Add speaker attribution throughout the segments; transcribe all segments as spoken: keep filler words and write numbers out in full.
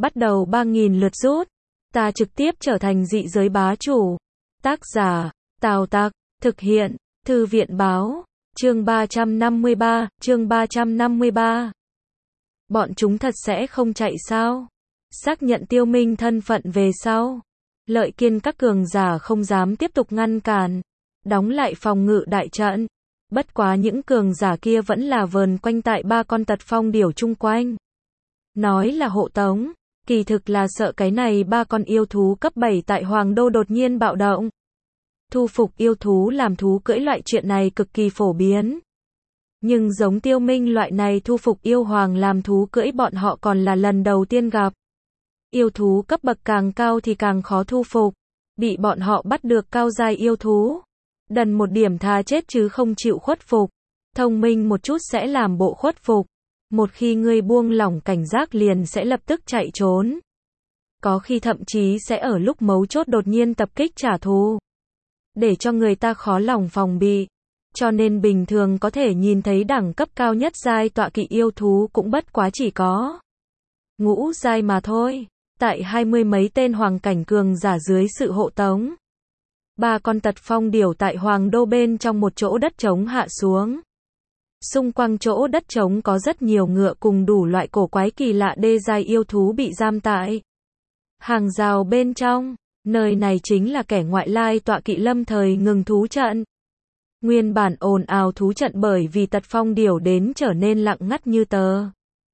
Speaker 1: bắt đầu ba nghìn lượt rút. Ta trực tiếp trở thành dị giới bá chủ. Tác giả, Tào Tặc, thực hiện, Thư viện báo, chương ba trăm năm mươi ba, chương ba trăm năm mươi ba. Bọn chúng thật sẽ không chạy sao? Xác nhận Tiêu Minh thân phận về sau. Lợi Kiên các cường giả không dám tiếp tục ngăn cản. Đóng lại phòng ngự đại trận. Bất quá những cường giả kia vẫn là vờn quanh tại ba con tật phong điểu chung quanh. Nói là hộ tống, kỳ thực là sợ cái này ba con yêu thú cấp bảy tại Hoàng Đô đột nhiên bạo động. Thu phục yêu thú làm thú cưỡi loại chuyện này cực kỳ phổ biến. Nhưng giống Tiêu Minh loại này thu phục yêu hoàng làm thú cưỡi bọn họ còn là lần đầu tiên gặp. Yêu thú cấp bậc càng cao thì càng khó thu phục. Bị bọn họ bắt được cao giai yêu thú. Đần một điểm thà chết chứ không chịu khuất phục. Thông minh một chút sẽ làm bộ khuất phục. Một khi ngươi buông lỏng cảnh giác liền sẽ lập tức chạy trốn. Có khi thậm chí sẽ ở lúc mấu chốt đột nhiên tập kích trả thù. Để cho người ta khó lòng phòng bị. Cho nên bình thường có thể nhìn thấy đẳng cấp cao nhất giai tọa kỵ yêu thú cũng bất quá chỉ có ngũ giai mà thôi. Tại hai mươi mấy tên hoàng cảnh cường giả dưới sự hộ tống. Ba con tật phong điểu tại Hoàng Đô bên trong một chỗ đất trống hạ xuống. Xung quanh chỗ đất trống có rất nhiều ngựa cùng đủ loại cổ quái kỳ lạ đê giai yêu thú bị giam tại hàng rào bên trong. Nơi này chính là kẻ ngoại lai tọa kỵ lâm thời ngừng thú trận. Nguyên bản ồn ào thú trận bởi vì tật phong điểu đến trở nên lặng ngắt như tờ.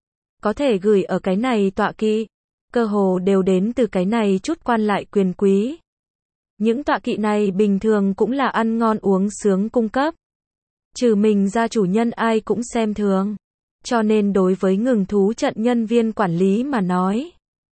Speaker 1: Có thể gửi ở cái này tọa kỵ. Cơ hồ đều đến từ cái này chút quan lại quyền quý. Những tọa kỵ này bình thường cũng là ăn ngon uống sướng cung cấp. Trừ mình ra chủ nhân ai cũng xem thường. Cho nên đối với ngừng thú trận nhân viên quản lý mà nói.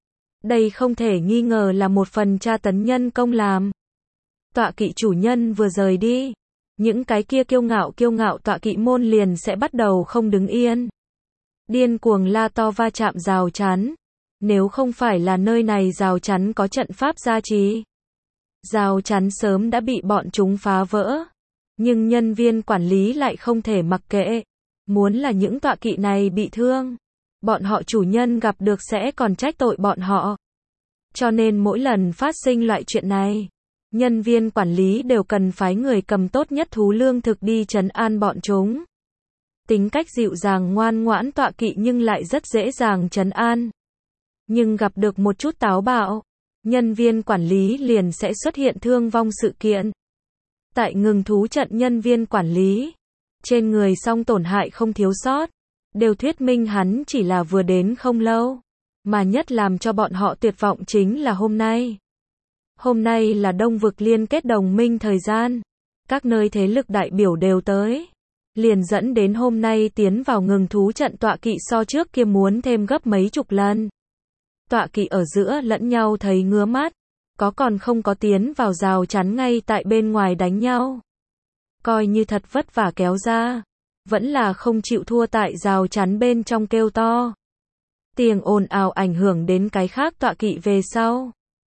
Speaker 1: Đây không thể nghi ngờ là một phần tra tấn nhân công làm. Tọa kỵ chủ nhân vừa rời đi. Những cái kia kiêu ngạo kiêu ngạo tọa kỵ môn liền sẽ bắt đầu không đứng yên. Điên cuồng la to va chạm rào chắn. Nếu không phải là nơi này rào chắn có trận pháp gia trì. Rào chắn sớm đã bị bọn chúng phá vỡ. Nhưng nhân viên quản lý lại không thể mặc kệ. Muốn là những tọa kỵ này bị thương. Bọn họ chủ nhân gặp được sẽ còn trách tội bọn họ. Cho nên mỗi lần phát sinh loại chuyện này. Nhân viên quản lý đều cần phái người cầm tốt nhất thú lương thực đi trấn an bọn chúng. Tính cách dịu dàng ngoan ngoãn tọa kỵ nhưng lại rất dễ dàng trấn an. Nhưng gặp được một chút táo bạo. Nhân viên quản lý liền sẽ xuất hiện thương vong sự kiện. Tại ngừng thú trận nhân viên quản lý. Trên người song tổn hại không thiếu sót. Đều thuyết minh hắn chỉ là vừa đến không lâu. Mà nhất làm cho bọn họ tuyệt vọng chính là hôm nay. Hôm nay là Đông Vực liên kết đồng minh thời gian. Các nơi thế lực đại biểu đều tới. Liền dẫn đến hôm nay tiến vào ngừng thú trận tọa kỵ so trước kia muốn thêm gấp mấy chục lần. Tọa kỵ ở giữa lẫn nhau thấy ngứa mắt. Có còn không có tiến vào rào chắn ngay tại bên ngoài đánh nhau. Coi như thật vất vả kéo ra. Vẫn là không chịu thua tại rào chắn bên trong kêu to. Tiếng ồn ào ảnh hưởng đến cái khác tọa kỵ về sau.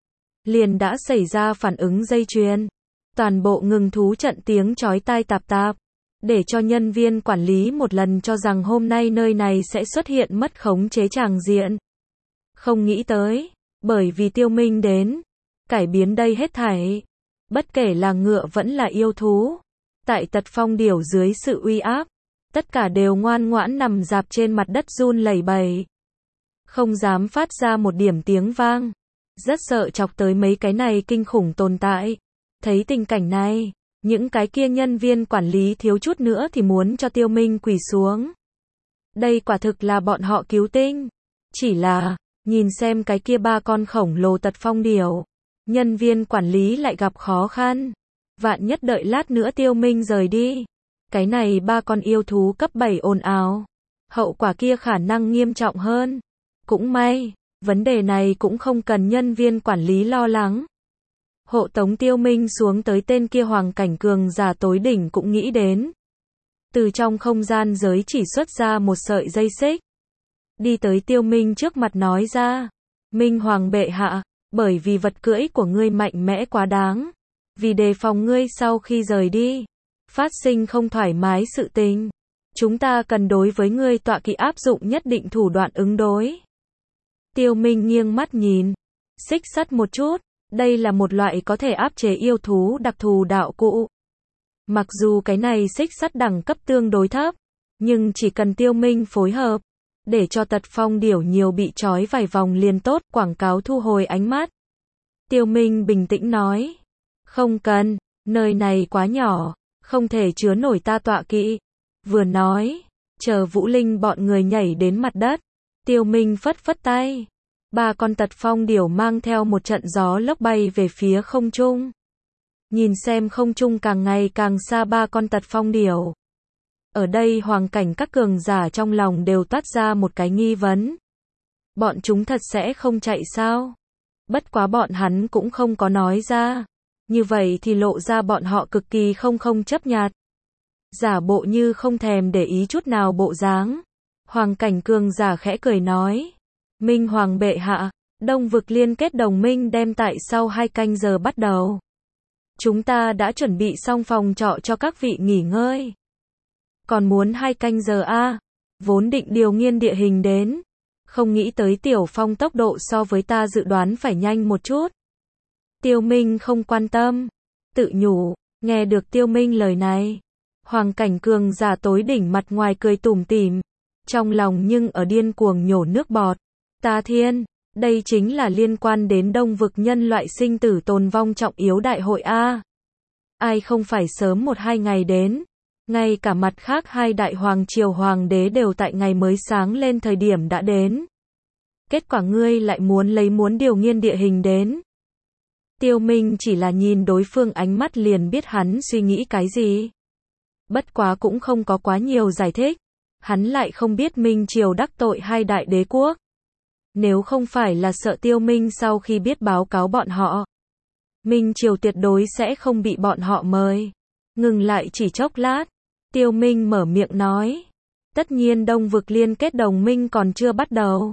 Speaker 1: Liền đã xảy ra phản ứng dây chuyền. Toàn bộ ngừng thú trận tiếng chói tai tạp tạp. Để cho nhân viên quản lý một lần cho rằng hôm nay nơi này sẽ xuất hiện mất khống chế tràng diện. Không nghĩ tới. Bởi vì Tiêu Minh đến. Cải biến đây hết thảy. Bất kể là ngựa vẫn là yêu thú. Tại tật phong điểu dưới sự uy áp. Tất cả đều ngoan ngoãn nằm dạp trên mặt đất run lẩy bẩy. Không dám phát ra một điểm tiếng vang. Rất sợ chọc tới mấy cái này kinh khủng tồn tại. Thấy tình cảnh này, những cái kia nhân viên quản lý thiếu chút nữa thì muốn cho Tiêu Minh quỳ xuống. Đây quả thực là bọn họ cứu tinh. Chỉ là, nhìn xem cái kia ba con khổng lồ tật phong điểu. Nhân viên quản lý lại gặp khó khăn. Vạn nhất đợi lát nữa Tiêu Minh rời đi. Cái này ba con yêu thú cấp bảy ồn ào. Hậu quả kia khả năng nghiêm trọng hơn. Cũng may, vấn đề này cũng không cần nhân viên quản lý lo lắng. Hộ tống Tiêu Minh xuống tới tên kia hoàng cảnh cường giả tối đỉnh cũng nghĩ đến. Từ trong không gian giới chỉ xuất ra một sợi dây xích. Đi tới Tiêu Minh trước mặt nói ra. Minh hoàng bệ hạ, bởi vì vật cưỡi của ngươi mạnh mẽ quá đáng. Vì đề phòng ngươi sau khi rời đi. Phát sinh không thoải mái sự tình. Chúng ta cần đối với ngươi tọa kỵ áp dụng nhất định thủ đoạn ứng đối. Tiêu Minh nghiêng mắt nhìn. Xích sắt một chút. Đây là một loại có thể áp chế yêu thú đặc thù đạo cụ. Mặc dù cái này xích sắt đẳng cấp tương đối thấp, nhưng chỉ cần Tiêu Minh phối hợp, để cho tật phong điểu nhiều bị trói vài vòng liền tốt, quảng cáo thu hồi ánh mắt. Tiêu Minh bình tĩnh nói. Không cần, nơi này quá nhỏ, không thể chứa nổi ta tọa kỵ. Vừa nói, chờ Vũ Linh bọn người nhảy đến mặt đất, Tiêu Minh phất phất tay. Ba con tật phong điểu mang theo một trận gió lốc bay về phía không trung. Nhìn xem không trung càng ngày càng xa ba con tật phong điểu. Ở đây hoàng cảnh các cường giả trong lòng đều toát ra một cái nghi vấn. Bọn chúng thật sẽ không chạy sao? Bất quá bọn hắn cũng không có nói ra. Như vậy thì lộ ra bọn họ cực kỳ không không chấp nhặt. Giả bộ như không thèm để ý chút nào bộ dáng. Hoàng cảnh cường giả khẽ cười nói. Minh Hoàng bệ hạ, Đông vực liên kết đồng minh đem tại sau hai canh giờ bắt đầu. Chúng ta đã chuẩn bị xong phòng trọ cho các vị nghỉ ngơi. Còn muốn hai canh giờ a? À? Vốn định điều nghiên địa hình đến. Không nghĩ tới Tiểu Phong tốc độ so với ta dự đoán phải nhanh một chút. Tiêu Minh không quan tâm. Tự nhủ, nghe được Tiêu Minh lời này. Hoàng cảnh cường giả tối đỉnh mặt ngoài cười tủm tỉm. Trong lòng nhưng ở điên cuồng nhổ nước bọt. Ta thiên, đây chính là liên quan đến Đông vực nhân loại sinh tử tồn vong trọng yếu đại hội A. Ai không phải sớm một hai ngày đến. Ngay cả mặt khác hai đại hoàng triều hoàng đế đều tại ngày mới sáng lên thời điểm đã đến. Kết quả ngươi lại muốn lấy muốn điều nghiên địa hình đến. Tiêu Minh chỉ là nhìn đối phương ánh mắt liền biết hắn suy nghĩ cái gì. Bất quá cũng không có quá nhiều giải thích. Hắn lại không biết Minh triều đắc tội hai đại đế quốc. Nếu không phải là sợ Tiêu Minh sau khi biết báo cáo bọn họ, Minh triều tuyệt đối sẽ không bị bọn họ mời. Ngừng lại chỉ chốc lát, Tiêu Minh mở miệng nói. Tất nhiên Đông vực liên kết đồng minh còn chưa bắt đầu.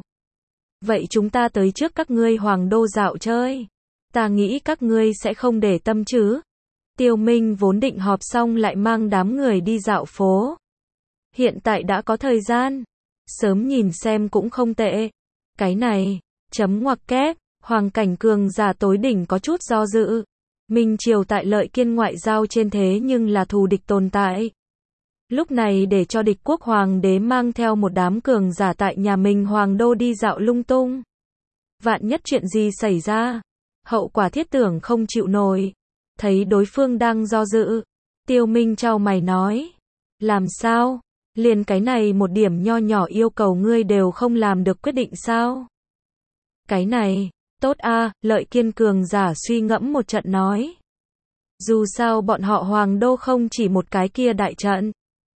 Speaker 1: Vậy chúng ta tới trước các ngươi hoàng đô dạo chơi. Ta nghĩ các ngươi sẽ không để tâm chứ. Tiêu Minh vốn định họp xong lại mang đám người đi dạo phố. Hiện tại đã có thời gian. Sớm nhìn xem cũng không tệ. Cái này, chấm ngoặc kép, hoàng cảnh cường giả tối đỉnh có chút do dự. Minh triều tại lợi kiên ngoại giao trên thế nhưng là thù địch tồn tại. Lúc này để cho địch quốc hoàng đế mang theo một đám cường giả tại nhà mình hoàng đô đi dạo lung tung. Vạn nhất chuyện gì xảy ra, hậu quả thiết tưởng không chịu nổi. Thấy đối phương đang do dự, Tiêu Minh chau mày nói. Làm sao? Liền cái này một điểm nho nhỏ yêu cầu ngươi đều không làm được quyết định sao? Cái này, tốt a, lợi kiên cường giả suy ngẫm một trận nói. Dù sao bọn họ hoàng đô không chỉ một cái kia đại trận.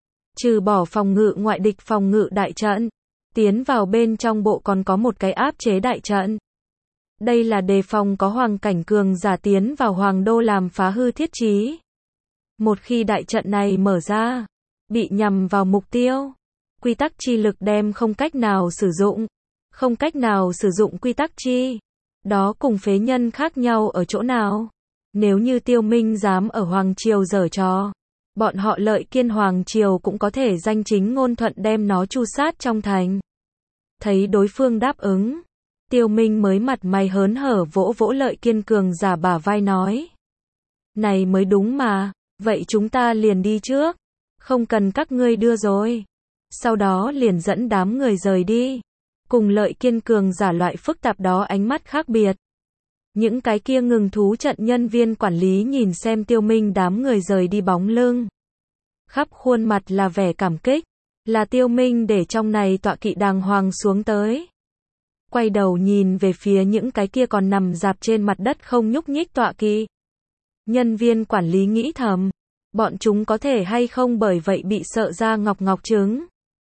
Speaker 1: Trừ bỏ phòng ngự ngoại địch phòng ngự đại trận, tiến vào bên trong bộ còn có một cái áp chế đại trận. Đây là đề phòng có hoàng cảnh cường giả tiến vào hoàng đô làm phá hư thiết trí. Một khi đại trận này mở ra, bị nhằm vào mục tiêu, quy tắc chi lực đem không cách nào sử dụng. Không cách nào sử dụng quy tắc chi. Đó cùng phế nhân khác nhau ở chỗ nào? Nếu như Tiêu Minh dám ở Hoàng Triều giở trò, bọn họ lợi kiên Hoàng Triều cũng có thể danh chính ngôn thuận đem nó tru sát trong thành. Thấy đối phương đáp ứng, Tiêu Minh mới mặt mày hớn hở vỗ vỗ lợi kiên cường giả bả vai nói. Này mới đúng mà, vậy chúng ta liền đi trước. Không cần các ngươi đưa rồi. Sau đó liền dẫn đám người rời đi. Cùng lợi kiên cường giả loại phức tạp đó ánh mắt khác biệt. Những cái kia ngừng thú trận nhân viên quản lý nhìn xem Tiêu Minh đám người rời đi bóng lưng. Khắp khuôn mặt là vẻ cảm kích. Là Tiêu Minh để trong này tọa kỵ đàng hoàng xuống tới. Quay đầu nhìn về phía những cái kia còn nằm dạp trên mặt đất không nhúc nhích tọa kỵ. Nhân viên quản lý nghĩ thầm. Bọn chúng có thể hay không bởi vậy bị sợ ra ngọc ngọc trứng.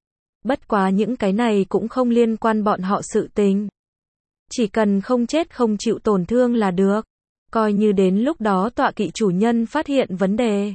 Speaker 1: Bất quá những cái này cũng không liên quan bọn họ sự tình. Chỉ cần không chết không chịu tổn thương là được. Coi như đến lúc đó tọa kỵ chủ nhân phát hiện vấn đề.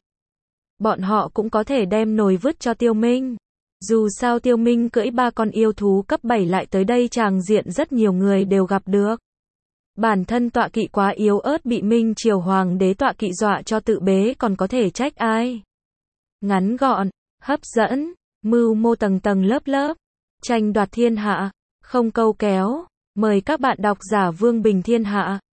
Speaker 1: Bọn họ cũng có thể đem nồi vứt cho Tiêu Minh. Dù sao Tiêu Minh cưỡi ba con yêu thú cấp bảy lại tới đây tràng diện rất nhiều người đều gặp được. Bản thân tọa kỵ quá yếu ớt bị Minh triều hoàng đế tọa kỵ dọa cho tự bế còn có thể trách ai. Ngắn gọn, hấp dẫn, mưu mô tầng tầng lớp lớp, tranh đoạt thiên hạ, không câu kéo, Mời các bạn đọc giả Vương Bình Thiên Hạ